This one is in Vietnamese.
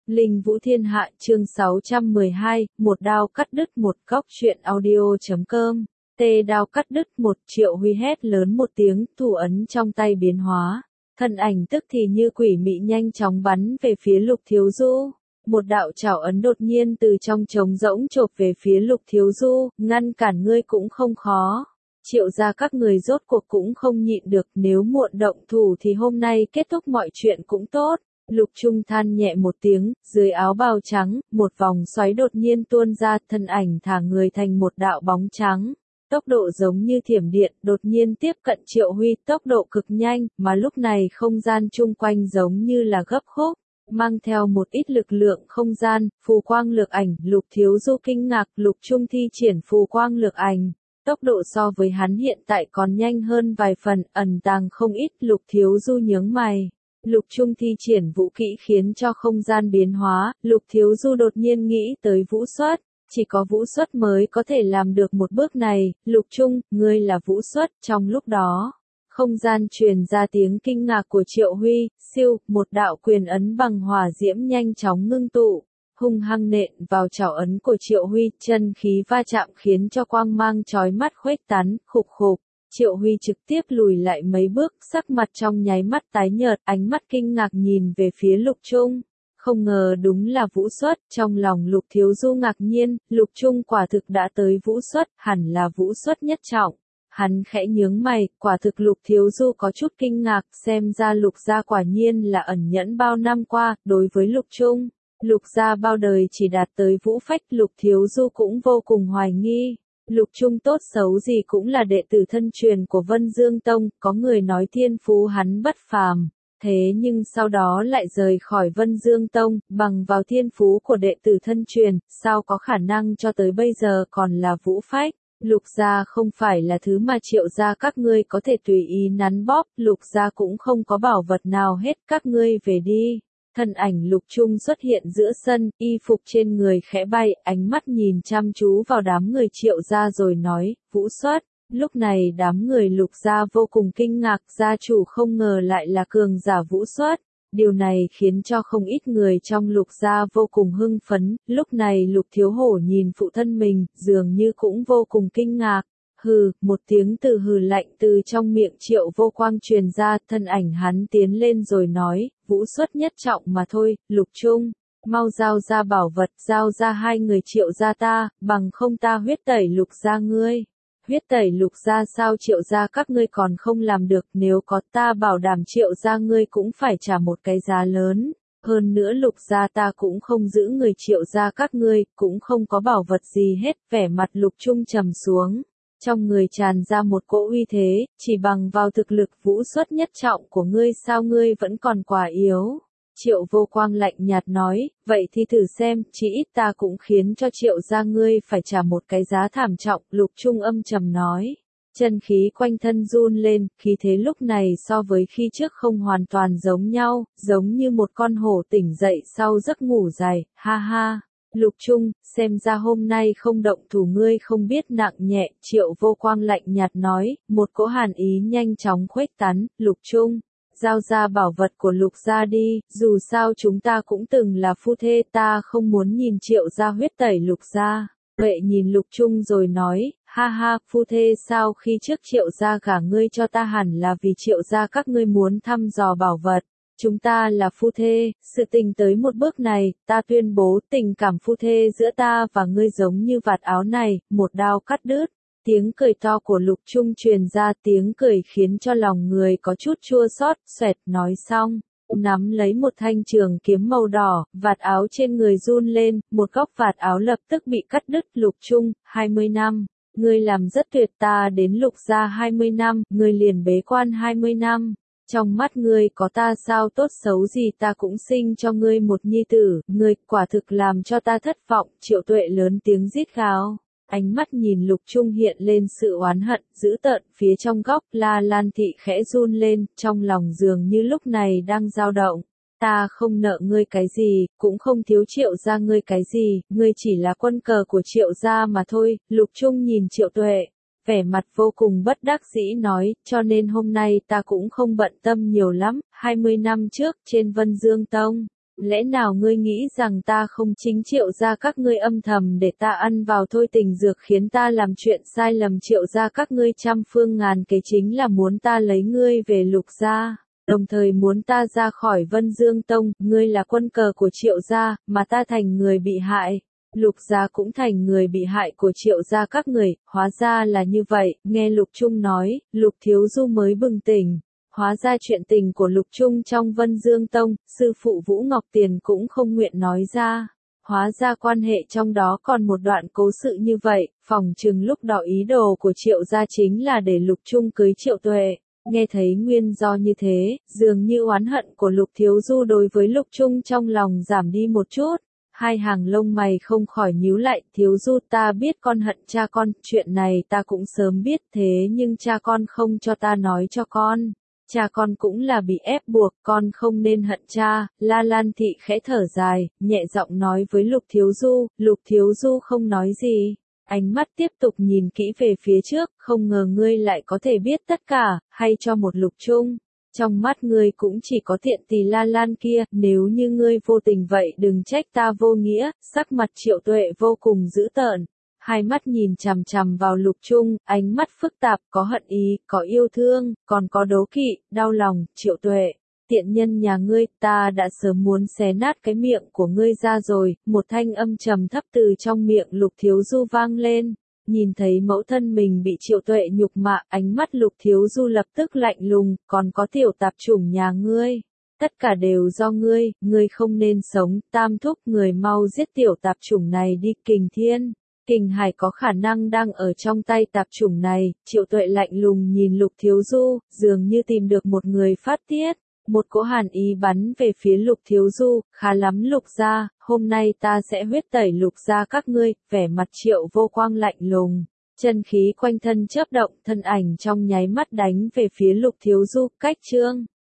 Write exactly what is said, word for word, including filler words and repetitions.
Linh Vũ Thiên Hạ chương sáu trăm mười hai, một đao cắt đứt một góc truyện audio.com, tê đao cắt đứt một Triệu Huy hét lớn một tiếng, thủ ấn trong tay biến hóa, thân ảnh tức thì như quỷ mị nhanh chóng bắn về phía Lục Thiếu Du. Một đạo trảo ấn đột nhiên từ trong trống rỗng chộp về phía Lục Thiếu Du, ngăn cản ngươi cũng không khó. Triệu gia các người rốt cuộc cũng không nhịn được, nếu muộn động thủ thì hôm nay kết thúc mọi chuyện cũng tốt. Lục Trung than nhẹ một tiếng, dưới áo bào trắng, một vòng xoáy đột nhiên tuôn ra, thân ảnh thả người thành một đạo bóng trắng. Tốc độ giống như thiểm điện, đột nhiên tiếp cận Triệu Huy, tốc độ cực nhanh, mà lúc này không gian chung quanh giống như là gấp khúc, mang theo một ít lực lượng không gian, phù quang lược ảnh. Lục Thiếu Du kinh ngạc, Lục Trung thi triển phù quang lược ảnh. Tốc độ so với hắn hiện tại còn nhanh hơn vài phần, ẩn tàng không ít. Lục Thiếu Du nhướng mày. Lục Trung thi triển vũ kỹ khiến cho không gian biến hóa, Lục Thiếu Du đột nhiên nghĩ tới vũ xuất, chỉ có vũ xuất mới có thể làm được một bước này. Lục Trung, ngươi là vũ xuất. Trong lúc đó, không gian truyền ra tiếng kinh ngạc của Triệu Huy, siêu, một đạo quyền ấn bằng hỏa diễm nhanh chóng ngưng tụ, hung hăng nện vào trảo ấn của Triệu Huy, chân khí va chạm khiến cho quang mang chói mắt khuếch tán, khục khục. Triệu Huy trực tiếp lùi lại mấy bước, sắc mặt trong nháy mắt tái nhợt, ánh mắt kinh ngạc nhìn về phía Lục Trung. Không ngờ đúng là vũ xuất, trong lòng Lục Thiếu Du ngạc nhiên, Lục Trung quả thực đã tới vũ xuất, hẳn là vũ xuất nhất trọng. Hắn khẽ nhướng mày, quả thực Lục Thiếu Du có chút kinh ngạc, xem ra Lục gia quả nhiên là ẩn nhẫn bao năm qua, đối với Lục Trung. Lục gia bao đời chỉ đạt tới vũ phách, Lục Thiếu Du cũng vô cùng hoài nghi. Lục Trung tốt xấu gì cũng là đệ tử thân truyền của Vân Dương Tông, có người nói thiên phú hắn bất phàm, thế nhưng sau đó lại rời khỏi Vân Dương Tông, bằng vào thiên phú của đệ tử thân truyền, sao có khả năng cho tới bây giờ còn là vũ phách. Lục gia không phải là thứ mà Triệu gia các ngươi có thể tùy ý nắn bóp, Lục gia cũng không có bảo vật nào hết, các ngươi về đi. Thân ảnh Lục Trung xuất hiện giữa sân, y phục trên người khẽ bay, ánh mắt nhìn chăm chú vào đám người Triệu gia rồi nói, vũ xuất. Lúc này đám người Lục gia vô cùng kinh ngạc, gia chủ không ngờ lại là cường giả vũ xuất. Điều này khiến cho không ít người trong Lục gia vô cùng hưng phấn, lúc này Lục Thiếu Hổ nhìn phụ thân mình, dường như cũng vô cùng kinh ngạc. Hừ, một tiếng từ hừ lạnh từ trong miệng Triệu Vô Quang truyền ra, thân ảnh hắn tiến lên rồi nói, vũ xuất nhất trọng mà thôi. Lục Trung, mau giao ra bảo vật, giao ra hai người Triệu gia ta, bằng không ta huyết tẩy Lục gia ngươi. Huyết tẩy Lục gia sao? Triệu gia các ngươi còn không làm được, nếu có ta bảo đảm Triệu gia ngươi cũng phải trả một cái giá lớn. Hơn nữa Lục gia ta cũng không giữ người Triệu gia các ngươi, cũng không có bảo vật gì hết. Vẻ mặt Lục Trung trầm xuống, trong người tràn ra một cỗ uy thế, chỉ bằng vào thực lực vũ xuất nhất trọng của ngươi sao ngươi vẫn còn quá yếu. Triệu Vô Quang lạnh nhạt nói, vậy thì thử xem, chỉ ít ta cũng khiến cho Triệu gia ngươi phải trả một cái giá thảm trọng. Lục Trung âm trầm nói, chân khí quanh thân run lên, khí thế lúc này so với khi trước không hoàn toàn giống nhau, giống như một con hổ tỉnh dậy sau giấc ngủ dài, ha ha. Lục Trung, xem ra hôm nay không động thủ ngươi không biết nặng nhẹ. Triệu Vô Quang lạnh nhạt nói, một cỗ hàn ý nhanh chóng khuếch tán. Lục Trung, giao ra bảo vật của Lục gia đi, dù sao chúng ta cũng từng là phu thê, ta không muốn nhìn Triệu gia huyết tẩy Lục gia. Vậy nhìn Lục Trung rồi nói, ha ha, phu thê sao? Khi trước Triệu gia gả ngươi cho ta hẳn là vì Triệu gia các ngươi muốn thăm dò bảo vật. Chúng ta là phu thê, sự tình tới một bước này, ta tuyên bố tình cảm phu thê giữa ta và ngươi giống như vạt áo này, một đao cắt đứt. Tiếng cười to của Lục Trung truyền ra, tiếng cười khiến cho lòng người có chút chua xót. Xoẹt, nói xong, nắm lấy một thanh trường kiếm màu đỏ, vạt áo trên người run lên, một góc vạt áo lập tức bị cắt đứt. Lục Trung, hai mươi năm, ngươi làm rất tuyệt, ta đến Lục gia hai mươi năm, ngươi liền bế quan hai mươi năm. Trong mắt ngươi có ta sao? Tốt xấu gì ta cũng sinh cho ngươi một nhi tử, ngươi quả thực làm cho ta thất vọng. Triệu Tuệ lớn tiếng rít gào, ánh mắt nhìn Lục Trung hiện lên sự oán hận, dữ tợn. Phía trong góc La Lan Thị khẽ run lên, trong lòng dường như lúc này đang dao động. Ta không nợ ngươi cái gì, cũng không thiếu Triệu gia ngươi cái gì, ngươi chỉ là quân cờ của Triệu gia mà thôi. Lục Trung nhìn Triệu Tuệ, vẻ mặt vô cùng bất đắc dĩ nói, cho nên hôm nay ta cũng không bận tâm nhiều lắm. Hai mươi năm trước, trên Vân Dương Tông, Lẽ nào ngươi nghĩ rằng ta không chính Triệu gia các ngươi âm thầm để ta ăn vào thôi tình dược khiến ta làm chuyện sai lầm, Triệu gia các ngươi trăm phương ngàn kế chính là muốn ta lấy ngươi về Lục gia, đồng thời muốn ta ra khỏi Vân Dương Tông, ngươi là quân cờ của Triệu gia, mà ta thành người bị hại. Lục gia cũng thành người bị hại của Triệu gia các người, hóa ra là như vậy, nghe Lục Trung nói, Lục Thiếu Du mới bừng tỉnh. Hóa ra chuyện tình của Lục Trung trong Vân Dương Tông, sư phụ Vũ Ngọc Tiền cũng không nguyện nói ra. Hóa ra quan hệ trong đó còn một đoạn cố sự như vậy, phỏng chừng lúc đó ý đồ của Triệu gia chính là để Lục Trung cưới Triệu Tuệ. Nghe thấy nguyên do như thế, dường như oán hận của Lục Thiếu Du đối với Lục Trung trong lòng giảm đi một chút. Hai hàng lông mày không khỏi nhíu lại, Thiếu Du ta biết con hận cha con, chuyện này ta cũng sớm biết thế nhưng cha con không cho ta nói cho con. Cha con cũng là bị ép buộc, con không nên hận cha. La Lan Thị khẽ thở dài, nhẹ giọng nói với Lục Thiếu Du. Lục Thiếu Du không nói gì, ánh mắt tiếp tục nhìn kỹ về phía trước, không ngờ ngươi lại có thể biết tất cả, hay cho một Lục Trung. Trong mắt ngươi cũng chỉ có thiện tỷ La Lan kia, nếu như ngươi vô tình vậy đừng trách ta vô nghĩa. Sắc mặt Triệu Tuệ vô cùng dữ tợn, hai mắt nhìn chằm chằm vào Lục Trung, ánh mắt phức tạp, có hận ý, có yêu thương, còn có đố kỵ, đau lòng. Triệu Tuệ, tiện nhân nhà ngươi, ta đã sớm muốn xé nát cái miệng của ngươi ra rồi. Một thanh âm trầm thấp từ trong miệng Lục Thiếu Du vang lên. Nhìn thấy mẫu thân mình bị Triệu Tuệ nhục mạ, ánh mắt Lục Thiếu Du lập tức lạnh lùng, còn có tiểu tạp chủng nhà ngươi. Tất cả đều do ngươi, ngươi không nên sống, Tam thúc người mau giết tiểu tạp chủng này đi. Kình Thiên, Kình Hải có khả năng đang ở trong tay tạp chủng này. Triệu Tuệ lạnh lùng nhìn Lục Thiếu Du, dường như tìm được một người phát tiết. Một cỗ hàn ý bắn về phía Lục Thiếu Du, khá lắm Lục gia, hôm nay ta sẽ huyết tẩy Lục gia các ngươi. Vẻ mặt Triệu Vô Quang lạnh lùng, chân khí quanh thân chớp động, thân ảnh trong nháy mắt đánh về phía Lục Thiếu Du. Cách chương